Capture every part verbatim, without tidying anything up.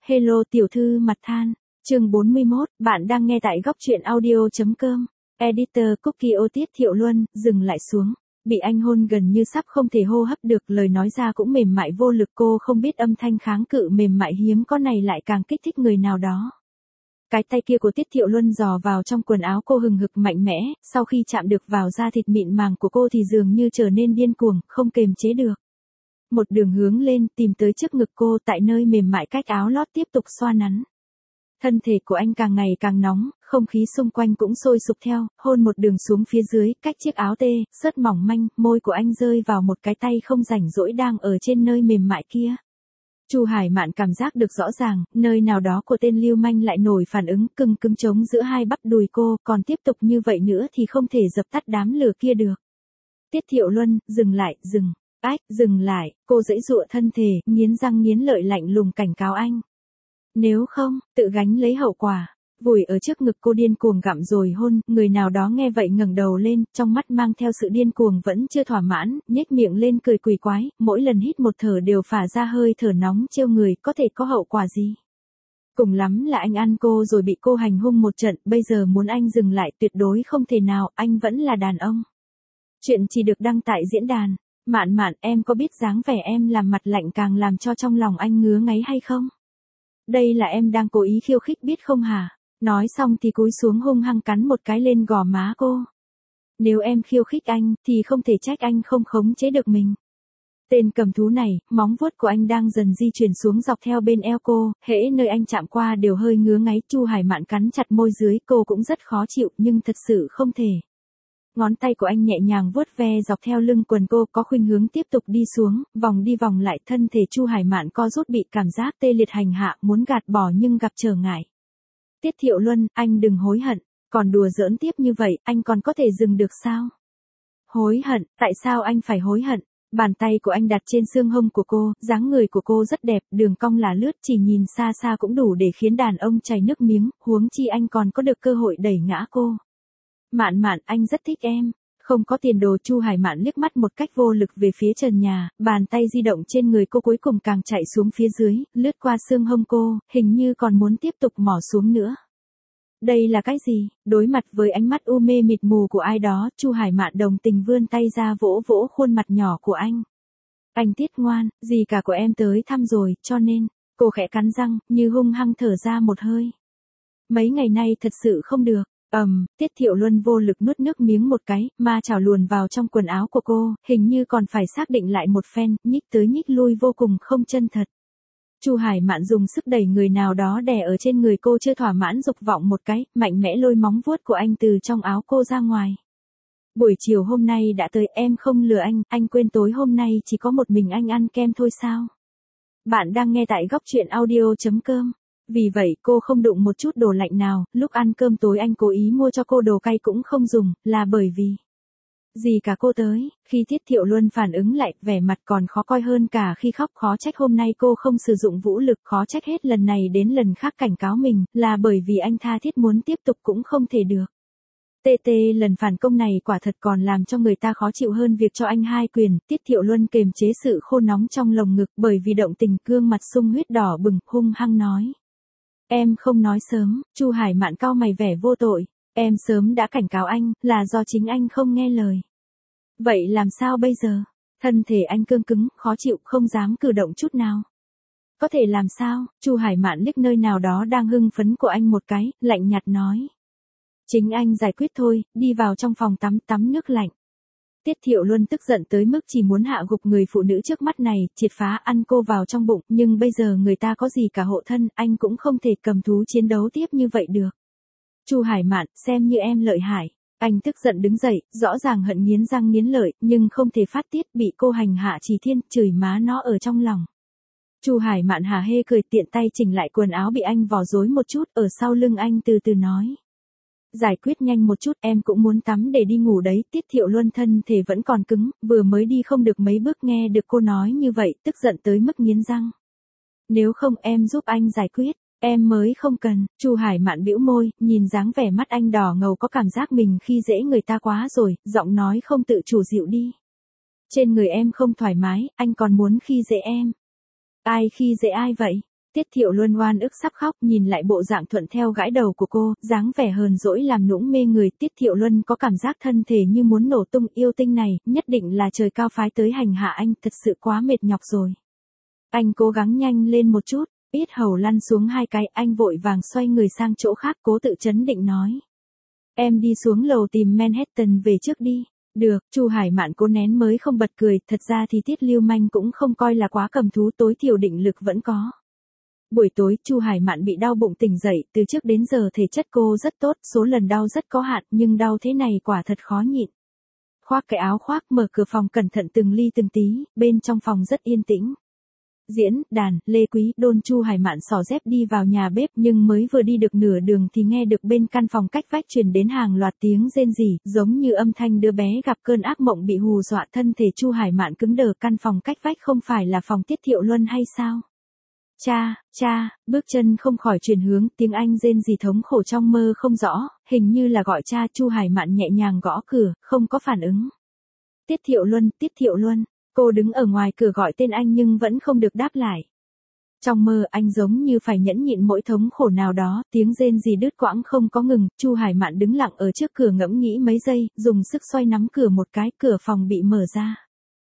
Hello tiểu thư mặt than, chương bốn mươi mốt, bạn đang nghe tại góc truyện audio.com. Editor Cookie ô Tiết Thiệu Luân, dừng lại xuống. Bị anh hôn gần như sắp không thể hô hấp được, lời nói ra cũng mềm mại vô lực, cô không biết âm thanh kháng cự mềm mại hiếm có này lại càng kích thích người nào đó. Cái tay kia của Tiết Thiệu Luân dò vào trong quần áo cô hừng hực mạnh mẽ, sau khi chạm được vào da thịt mịn màng của cô thì dường như trở nên điên cuồng, không kềm chế được. Một đường hướng lên, tìm tới trước ngực cô, tại nơi mềm mại cách áo lót tiếp tục xoa nắn. Thân thể của anh càng ngày càng nóng, không khí xung quanh cũng sôi sục theo, hôn một đường xuống phía dưới, cách chiếc áo tê, sớt mỏng manh, môi của anh rơi vào một cái tay không rảnh rỗi đang ở trên nơi mềm mại kia. Chu Hải Mạn cảm giác được rõ ràng, nơi nào đó của tên lưu manh lại nổi phản ứng, cưng cứng trống giữa hai bắp đùi cô, còn tiếp tục như vậy nữa thì không thể dập tắt đám lửa kia được. Tiết Thiệu Luân, dừng lại, dừng. Ách, dừng lại, cô giãy giụa thân thể, nghiến răng nghiến lợi lạnh lùng cảnh cáo anh. Nếu không, tự gánh lấy hậu quả. Vùi ở trước ngực cô điên cuồng gặm rồi hôn, người nào đó nghe vậy ngẩng đầu lên, trong mắt mang theo sự điên cuồng vẫn chưa thỏa mãn, nhếch miệng lên cười quỷ quái, mỗi lần hít một thở đều phả ra hơi thở nóng trêu người, có thể có hậu quả gì? Cùng lắm là anh ăn cô rồi bị cô hành hung một trận, bây giờ muốn anh dừng lại tuyệt đối không thể nào, anh vẫn là đàn ông. Chuyện chỉ được đăng tại diễn đàn. Mạn Mạn, em có biết dáng vẻ em làm mặt lạnh càng làm cho trong lòng anh ngứa ngáy hay không? Đây là em đang cố ý khiêu khích biết không hả? Nói xong thì cúi xuống hung hăng cắn một cái lên gò má cô. Nếu em khiêu khích anh, thì không thể trách anh không khống chế được mình. Tên cầm thú này, móng vuốt của anh đang dần di chuyển xuống dọc theo bên eo cô, hễ nơi anh chạm qua đều hơi ngứa ngáy. Chu Hải Mạn cắn chặt môi dưới, cô cũng rất khó chịu, nhưng thật sự không thể. Ngón tay của anh nhẹ nhàng vuốt ve dọc theo lưng quần cô, có khuynh hướng tiếp tục đi xuống, vòng đi vòng lại, thân thể Chu Hải Mạn co rút bị cảm giác tê liệt hành hạ, muốn gạt bỏ nhưng gặp trở ngại. Tiết Thiệu Luân, anh đừng hối hận, còn đùa giỡn tiếp như vậy, anh còn có thể dừng được sao? Hối hận, tại sao anh phải hối hận? Bàn tay của anh đặt trên xương hông của cô, dáng người của cô rất đẹp, đường cong là lướt, chỉ nhìn xa xa cũng đủ để khiến đàn ông chảy nước miếng, huống chi anh còn có được cơ hội đẩy ngã cô. Mạn Mạn, anh rất thích em. Không có tiền đồ. Chu Hải Mạn liếc mắt một cách vô lực về phía trần nhà, bàn tay di động trên người cô cuối cùng càng chạy xuống phía dưới, lướt qua xương hông cô, hình như còn muốn tiếp tục mò xuống nữa. Đây là cái gì? Đối mặt với ánh mắt u mê mịt mù của ai đó, Chu Hải Mạn đồng tình vươn tay ra vỗ vỗ khuôn mặt nhỏ của anh. Anh Tiết ngoan, dì cả của em tới thăm rồi, cho nên, cô khẽ cắn răng, như hung hăng thở ra một hơi. Mấy ngày nay thật sự không được. Ầm, um, Tiết Thiệu Luân vô lực nuốt nước miếng một cái, ma chảo luồn vào trong quần áo của cô, hình như còn phải xác định lại một phen, nhích tới nhích lui vô cùng không chân thật. Chu Hải Mạn dùng sức đẩy người nào đó đè ở trên người cô, chưa thỏa mãn dục vọng một cái, mạnh mẽ lôi móng vuốt của anh từ trong áo cô ra ngoài. Buổi chiều hôm nay đã tới, em không lừa anh, anh quên tối hôm nay chỉ có một mình anh ăn kem thôi sao? Bạn đang nghe tại góc truyện audio.com. Vì vậy cô không đụng một chút đồ lạnh nào, lúc ăn cơm tối anh cố ý mua cho cô đồ cay cũng không dùng, là bởi vì gì cả cô tới. Khi Tiết Thiệu Luân phản ứng lại, vẻ mặt còn khó coi hơn cả khi khóc, khó trách hôm nay cô không sử dụng vũ lực, khó trách hết lần này đến lần khác cảnh cáo mình, là bởi vì anh tha thiết muốn tiếp tục cũng không thể được. Tê tê lần phản công này quả thật còn làm cho người ta khó chịu hơn việc cho anh hai quyền. Tiết Thiệu Luân kềm chế sự khô nóng trong lồng ngực, bởi vì động tình gương mặt sung huyết đỏ bừng, hung hăng nói. Em không nói sớm. Chu Hải Mạn cau mày vẻ vô tội. Em sớm đã cảnh cáo anh, là do chính anh không nghe lời. Vậy làm sao bây giờ? Thân thể anh cương cứng, khó chịu, không dám cử động chút nào. Có thể làm sao? Chu Hải Mạn liếc nơi nào đó đang hưng phấn của anh một cái, lạnh nhạt nói. Chính anh giải quyết thôi, đi vào trong phòng tắm, tắm nước lạnh. Tiết Thiệu Luân tức giận tới mức chỉ muốn hạ gục người phụ nữ trước mắt này, triệt phá ăn cô vào trong bụng, nhưng bây giờ người ta có gì cả hộ thân, anh cũng không thể cầm thú chiến đấu tiếp như vậy được. Chu Hải Mạn, xem như em lợi hại. Anh tức giận đứng dậy, rõ ràng hận nghiến răng nghiến lợi, nhưng không thể phát tiết, bị cô hành hạ chỉ thiên, chửi má nó ở trong lòng. Chu Hải Mạn hả hê cười, tiện tay chỉnh lại quần áo bị anh vò rối một chút, ở sau lưng anh từ từ nói. Giải quyết nhanh một chút, em cũng muốn tắm để đi ngủ đấy. Tiết Thiệu Luân thân thể vẫn còn cứng, vừa mới đi không được mấy bước nghe được cô nói như vậy, tức giận tới mức nghiến răng. Nếu không em giúp anh giải quyết, em mới không cần. Chu Hải Mạn bĩu môi, nhìn dáng vẻ mắt anh đỏ ngầu, có cảm giác mình khi dễ người ta quá rồi, giọng nói không tự chủ dịu đi. Trên người em không thoải mái, anh còn muốn khi dễ em. Ai khi dễ ai vậy? Tiết Thiệu Luân oan ức sắp khóc, nhìn lại bộ dạng thuận theo gãi đầu của cô, dáng vẻ hờn dỗi làm nũng mê người. Tiết Thiệu Luân có cảm giác thân thể như muốn nổ tung, yêu tinh này, nhất định là trời cao phái tới hành hạ anh, thật sự quá mệt nhọc rồi. Anh cố gắng nhanh lên một chút, yết hầu lăn xuống hai cái, anh vội vàng xoay người sang chỗ khác, cố tự trấn định nói. Em đi xuống lầu tìm Manhattan về trước đi. Được, Chu Hải Mạn cố nén mới không bật cười, thật ra thì Tiết Lưu Manh cũng không coi là quá cầm thú, tối thiểu định lực vẫn có. Buổi tối, Chu Hải Mạn bị đau bụng tỉnh dậy, từ trước đến giờ thể chất cô rất tốt, số lần đau rất có hạn, nhưng đau thế này quả thật khó nhịn. Khoác cái áo khoác, mở cửa phòng cẩn thận từng ly từng tí, bên trong phòng rất yên tĩnh. Diễn, đàn, Lê Quý, Đôn. Chu Hải Mạn xỏ dép đi vào nhà bếp, nhưng mới vừa đi được nửa đường thì nghe được bên căn phòng cách vách truyền đến hàng loạt tiếng rên rỉ, giống như âm thanh đứa bé gặp cơn ác mộng bị hù dọa. Thân thể Chu Hải Mạn cứng đờ, căn phòng cách vách không phải là phòng Tiết Thiệu Luân hay sao? Cha, cha, bước chân không khỏi chuyển hướng, tiếng Anh rên rỉ thống khổ trong mơ không rõ, hình như là gọi cha. Chu Hải Mạn nhẹ nhàng gõ cửa, không có phản ứng. Tiết Thiệu Luân, Tiết Thiệu Luân. Cô đứng ở ngoài cửa gọi tên anh nhưng vẫn không được đáp lại. Trong mơ anh giống như phải nhẫn nhịn mỗi thống khổ nào đó, tiếng rên rỉ đứt quãng không có ngừng. Chu Hải Mạn đứng lặng ở trước cửa ngẫm nghĩ mấy giây, dùng sức xoay nắm cửa một cái, cửa phòng bị mở ra.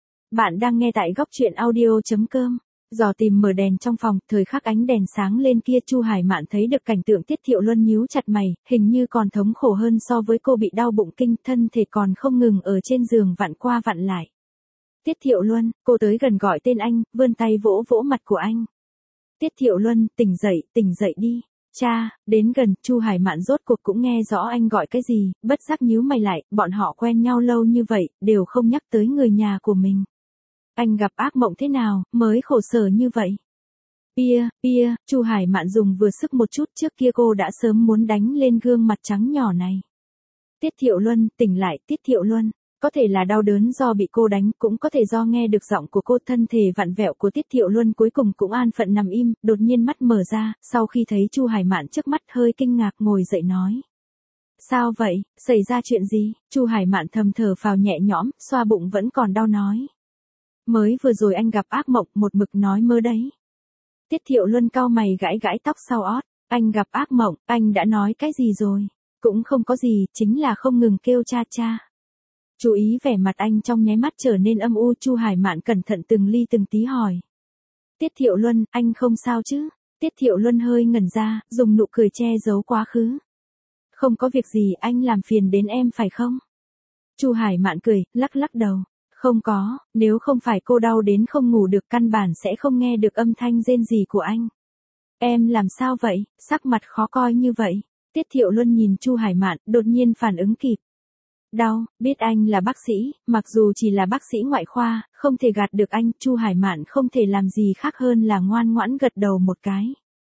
Bạn đang nghe tại góc truyện audio chấm com. Dò tìm mở đèn trong phòng, thời khắc ánh đèn sáng lên kia, Chu Hải Mạn thấy được cảnh tượng Tiết Thiệu Luân nhíu chặt mày, hình như còn thống khổ hơn so với cô bị đau bụng kinh, thân thể còn không ngừng ở trên giường vặn qua vặn lại. Tiết Thiệu Luân, cô tới gần gọi tên anh, vươn tay vỗ vỗ mặt của anh. Tiết Thiệu Luân, tỉnh dậy, tỉnh dậy đi. Cha, đến gần, Chu Hải Mạn rốt cuộc cũng nghe rõ anh gọi cái gì, bất giác nhíu mày lại, bọn họ quen nhau lâu như vậy, đều không nhắc tới người nhà của mình. Anh gặp ác mộng thế nào, mới khổ sở như vậy? Pia, pia, Chu Hải Mạn dùng vừa sức một chút, trước kia cô đã sớm muốn đánh lên gương mặt trắng nhỏ này. Tiết Thiệu Luân, tỉnh lại, Tiết Thiệu Luân. Có thể là đau đớn do bị cô đánh, cũng có thể do nghe được giọng của cô. Thân thể vặn vẹo của Tiết Thiệu Luân cuối cùng cũng an phận nằm im, đột nhiên mắt mở ra, sau khi thấy Chu Hải Mạn trước mắt hơi kinh ngạc ngồi dậy nói. Sao vậy, xảy ra chuyện gì? Chu Hải Mạn thầm thở phào nhẹ nhõm, xoa bụng vẫn còn đau nói. Mới vừa rồi anh gặp ác mộng, một mực nói mơ đấy. Tiết Thiệu Luân cau mày gãi gãi tóc sau ót, anh gặp ác mộng, anh đã nói cái gì rồi? Cũng không có gì, chính là không ngừng kêu cha cha. Chú ý vẻ mặt anh trong nháy mắt trở nên âm u. Chu Hải Mạn cẩn thận từng ly từng tí hỏi. Tiết Thiệu Luân, anh không sao chứ? Tiết Thiệu Luân hơi ngẩn ra, dùng nụ cười che giấu quá khứ. Không có việc gì, anh làm phiền đến em phải không? Chu Hải Mạn cười, lắc lắc đầu. Không có, nếu không phải cô đau đến không ngủ được căn bản sẽ không nghe được âm thanh rên rỉ của anh. Em làm sao vậy, sắc mặt khó coi như vậy? Tiết Thiệu Luân nhìn Chu Hải Mạn, đột nhiên phản ứng kịp. Đau, biết anh là bác sĩ, mặc dù chỉ là bác sĩ ngoại khoa, không thể gạt được anh. Chu Hải Mạn không thể làm gì khác hơn là ngoan ngoãn gật đầu một cái.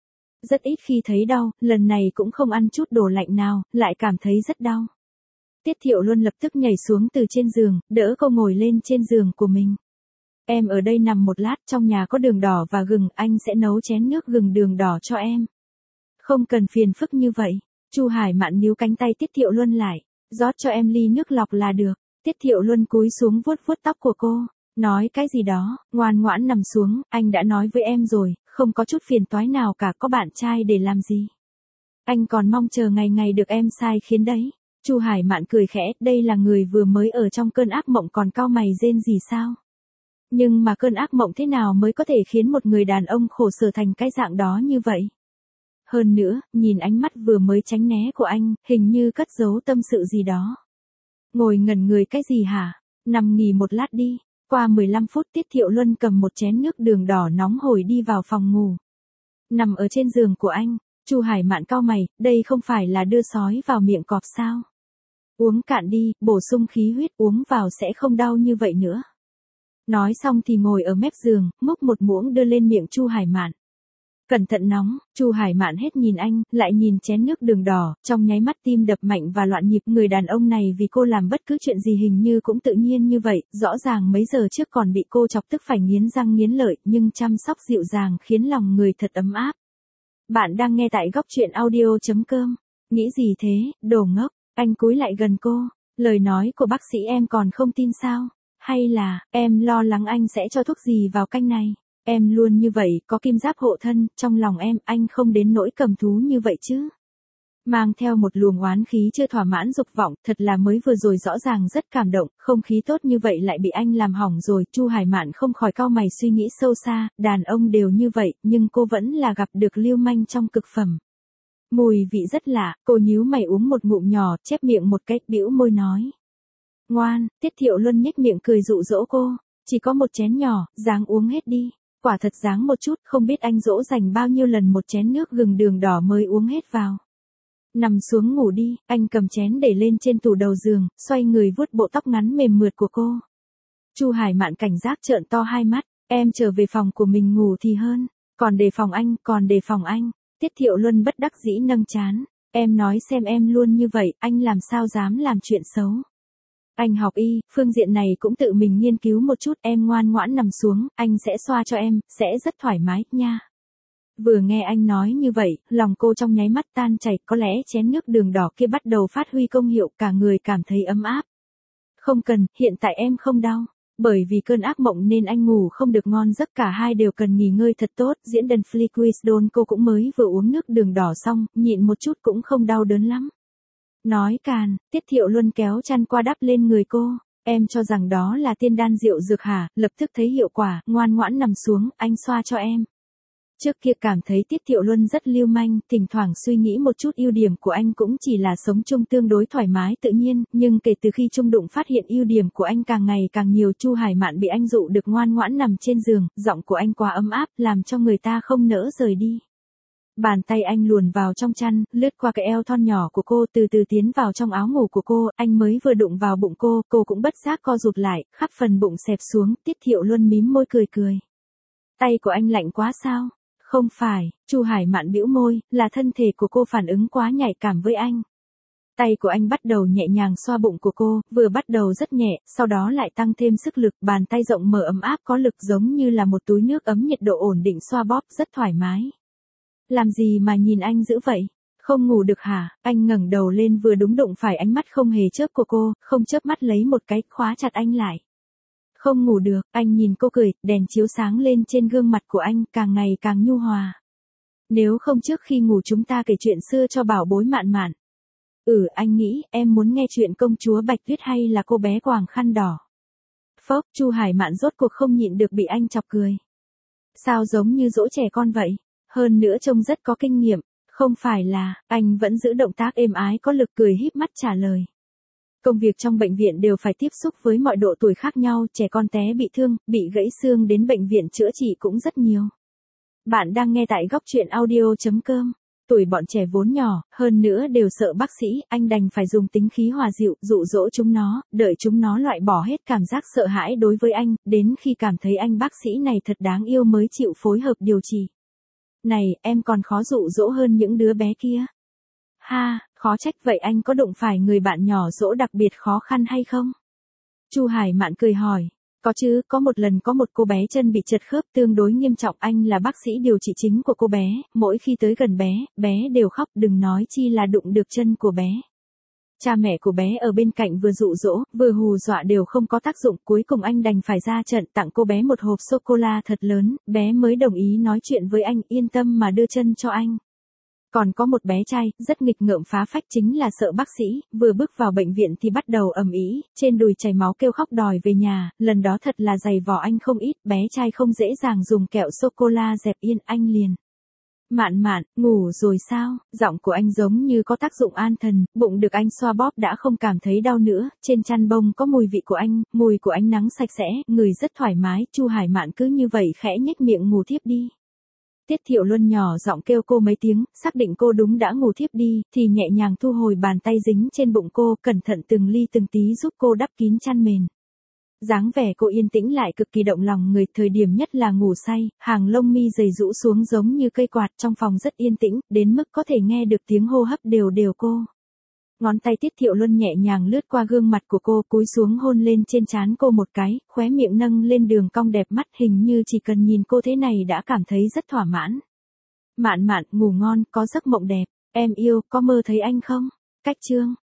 Rất ít khi thấy đau, lần này cũng không ăn chút đồ lạnh nào, lại cảm thấy rất đau. Tiết Thiệu Luân lập tức nhảy xuống từ trên giường, đỡ cô ngồi lên trên giường của mình. Em ở đây nằm một lát, trong nhà có đường đỏ và gừng, anh sẽ nấu chén nước gừng đường đỏ cho em. Không cần phiền phức như vậy. Chu Hải Mạn níu cánh tay Tiết Thiệu Luân lại. Rót cho em ly nước lọc là được. Tiết Thiệu Luân cúi xuống vuốt vuốt tóc của cô, nói cái gì đó, ngoan ngoãn nằm xuống, anh đã nói với em rồi, không có chút phiền toái nào cả, có bạn trai để làm gì. Anh còn mong chờ ngày ngày được em sai khiến đấy. Chu Hải Mạn cười khẽ, đây là người vừa mới ở trong cơn ác mộng còn cau mày rên gì sao? Nhưng mà cơn ác mộng thế nào mới có thể khiến một người đàn ông khổ sở thành cái dạng đó như vậy? Hơn nữa, nhìn ánh mắt vừa mới tránh né của anh, hình như cất giấu tâm sự gì đó. Ngồi ngẩn người cái gì hả? Nằm nghỉ một lát đi. Qua mười lăm phút Tiết Thiệu Luân cầm một chén nước đường đỏ nóng hổi đi vào phòng ngủ. Nằm ở trên giường của anh, Chu Hải Mạn cau mày, đây không phải là đưa sói vào miệng cọp sao? Uống cạn đi, bổ sung khí huyết, uống vào sẽ không đau như vậy nữa. Nói xong thì ngồi ở mép giường, múc một muỗng đưa lên miệng Chu Hải Mạn. Cẩn thận nóng. Chu Hải Mạn hết nhìn anh, lại nhìn chén nước đường đỏ, trong nháy mắt tim đập mạnh và loạn nhịp. Người đàn ông này vì cô làm bất cứ chuyện gì hình như cũng tự nhiên như vậy, rõ ràng mấy giờ trước còn bị cô chọc tức phải nghiến răng nghiến lợi, nhưng chăm sóc dịu dàng khiến lòng người thật ấm áp. Bạn đang nghe tại góc truyện audio chấm com. Nghĩ gì thế, đồ ngốc? Anh cúi lại gần cô. Lời nói của bác sĩ em còn không tin sao? Hay là, em lo lắng anh sẽ cho thuốc gì vào canh này? Em luôn như vậy, có kim giáp hộ thân, trong lòng em, anh không đến nỗi cầm thú như vậy chứ. Mang theo một luồng oán khí chưa thỏa mãn dục vọng, thật là mới vừa rồi rõ ràng rất cảm động, không khí tốt như vậy lại bị anh làm hỏng rồi. Chu Hải Mạn không khỏi cau mày suy nghĩ sâu xa, đàn ông đều như vậy, nhưng cô vẫn là gặp được lưu manh trong cực phẩm. Mùi vị rất lạ, cô nhíu mày uống một ngụm nhỏ, chép miệng một cái, bĩu môi nói. Ngoan, Tiết Thiệu Luân nhếch miệng cười dụ dỗ cô, chỉ có một chén nhỏ, ráng uống hết đi. Quả thật ráng một chút, không biết anh dỗ dành bao nhiêu lần một chén nước gừng đường đỏ mới uống hết vào. Nằm xuống ngủ đi, anh cầm chén để lên trên tủ đầu giường, xoay người vuốt bộ tóc ngắn mềm mượt của cô. Chu Hải Mạn cảnh giác trợn to hai mắt, em trở về phòng của mình ngủ thì hơn, còn đề phòng anh, còn đề phòng anh. Tiết Thiệu Luân bất đắc dĩ nâng trán, em nói xem em luôn như vậy, anh làm sao dám làm chuyện xấu. Anh học y, phương diện này cũng tự mình nghiên cứu một chút, em ngoan ngoãn nằm xuống, anh sẽ xoa cho em, sẽ rất thoải mái, nha. Vừa nghe anh nói như vậy, lòng cô trong nháy mắt tan chảy, có lẽ chén nước đường đỏ kia bắt đầu phát huy công hiệu, cả người cảm thấy ấm áp. Không cần, hiện tại em không đau. Bởi vì cơn ác mộng nên anh ngủ không được ngon giấc, cả hai đều cần nghỉ ngơi thật tốt. Diễn đàn Flickwisdon cô cũng mới vừa uống nước đường đỏ xong, nhịn một chút cũng không đau đớn lắm. Nói càn, Tiết Thiệu Luân kéo chăn qua đắp lên người cô. Em cho rằng đó là tiên đan rượu dược hả, lập tức thấy hiệu quả, ngoan ngoãn nằm xuống, anh xoa cho em. Trước kia cảm thấy Tiết Thiệu Luân rất lưu manh, thỉnh thoảng suy nghĩ một chút ưu điểm của anh cũng chỉ là sống chung tương đối thoải mái tự nhiên, nhưng kể từ khi chung đụng phát hiện ưu điểm của anh càng ngày càng nhiều, Chu Hải Mạn bị anh dụ được ngoan ngoãn nằm trên giường, giọng của anh quá ấm áp, làm cho người ta không nỡ rời đi. Bàn tay anh luồn vào trong chăn, lướt qua cái eo thon nhỏ của cô, từ từ tiến vào trong áo ngủ của cô, anh mới vừa đụng vào bụng cô, cô cũng bất giác co rụt lại, khắp phần bụng xẹp xuống, Tiết Thiệu Luân mím môi cười cười. Tay của anh lạnh quá sao? Không phải, Chu Hải Mạn bĩu môi, là thân thể của cô phản ứng quá nhạy cảm với anh. Tay của anh bắt đầu nhẹ nhàng xoa bụng của cô, vừa bắt đầu rất nhẹ, sau đó lại tăng thêm sức lực, bàn tay rộng mở ấm áp có lực giống như là một túi nước ấm nhiệt độ ổn định xoa bóp rất thoải mái. Làm gì mà nhìn anh dữ vậy? Không ngủ được hả? Anh ngẩng đầu lên vừa đúng đụng phải ánh mắt không hề chớp của cô, không chớp mắt lấy một cái, khóa chặt anh lại. Không ngủ được, anh nhìn cô cười, đèn chiếu sáng lên trên gương mặt của anh, càng ngày càng nhu hòa. Nếu không trước khi ngủ chúng ta kể chuyện xưa cho bảo bối Mạn Mạn. Ừ, anh nghĩ, em muốn nghe chuyện công chúa Bạch Tuyết hay là cô bé quàng khăn đỏ. Phốc, Chu Hải Mạn rốt cuộc không nhịn được bị anh chọc cười. Sao giống như dỗ trẻ con vậy? Hơn nữa trông rất có kinh nghiệm, không phải là, anh vẫn giữ động tác êm ái có lực cười híp mắt trả lời. Công việc trong bệnh viện đều phải tiếp xúc với mọi độ tuổi khác nhau, trẻ con té bị thương, bị gãy xương đến bệnh viện chữa trị cũng rất nhiều. Bạn đang nghe tại góc truyện audio chấm com. Tuổi bọn trẻ vốn nhỏ, hơn nữa đều sợ bác sĩ, anh đành phải dùng tính khí hòa dịu, dụ dỗ chúng nó, đợi chúng nó loại bỏ hết cảm giác sợ hãi đối với anh, đến khi cảm thấy anh bác sĩ này thật đáng yêu mới chịu phối hợp điều trị. Này, em còn khó dụ dỗ hơn những đứa bé kia. Ha, khó trách vậy, anh có đụng phải người bạn nhỏ dỗ đặc biệt khó khăn hay không? Chu Hải Mạn cười hỏi. Có chứ, có một lần có một cô bé chân bị trật khớp tương đối nghiêm trọng, anh là bác sĩ điều trị chính của cô bé, mỗi khi tới gần bé, bé đều khóc, đừng nói chi là đụng được chân của bé. Cha mẹ của bé ở bên cạnh vừa dụ dỗ, vừa hù dọa đều không có tác dụng, cuối cùng anh đành phải ra trận tặng cô bé một hộp sô-cô-la thật lớn, bé mới đồng ý nói chuyện với anh, yên tâm mà đưa chân cho anh. Còn có một bé trai, rất nghịch ngợm phá phách, chính là sợ bác sĩ, vừa bước vào bệnh viện thì bắt đầu ầm ĩ, trên đùi chảy máu kêu khóc đòi về nhà, lần đó thật là dày vò anh không ít, bé trai không dễ dàng dùng kẹo sô-cô-la dẹp yên anh liền. Mạn Mạn, ngủ rồi sao? Giọng của anh giống như có tác dụng an thần, bụng được anh xoa bóp đã không cảm thấy đau nữa, trên chăn bông có mùi vị của anh, mùi của ánh nắng sạch sẽ, người rất thoải mái, Chu Hải Mạn cứ như vậy khẽ nhếch miệng ngủ thiếp đi. Tiết Thiệu Luân nhỏ giọng kêu cô mấy tiếng, xác định cô đúng đã ngủ thiếp đi, thì nhẹ nhàng thu hồi bàn tay dính trên bụng cô, cẩn thận từng ly từng tí giúp cô đắp kín chăn mền. Dáng vẻ cô yên tĩnh lại cực kỳ động lòng người, thời điểm nhất là ngủ say, hàng lông mi dày rũ xuống giống như cây quạt, trong phòng rất yên tĩnh, đến mức có thể nghe được tiếng hô hấp đều đều cô. Ngón tay Tiết Thiệu Luân nhẹ nhàng lướt qua gương mặt của cô, cúi xuống hôn lên trên trán cô một cái, khóe miệng nâng lên đường cong đẹp mắt, hình như chỉ cần nhìn cô thế này đã cảm thấy rất thỏa mãn. Mạn Mạn, ngủ ngon, có giấc mộng đẹp, em yêu, có mơ thấy anh không? Cách chương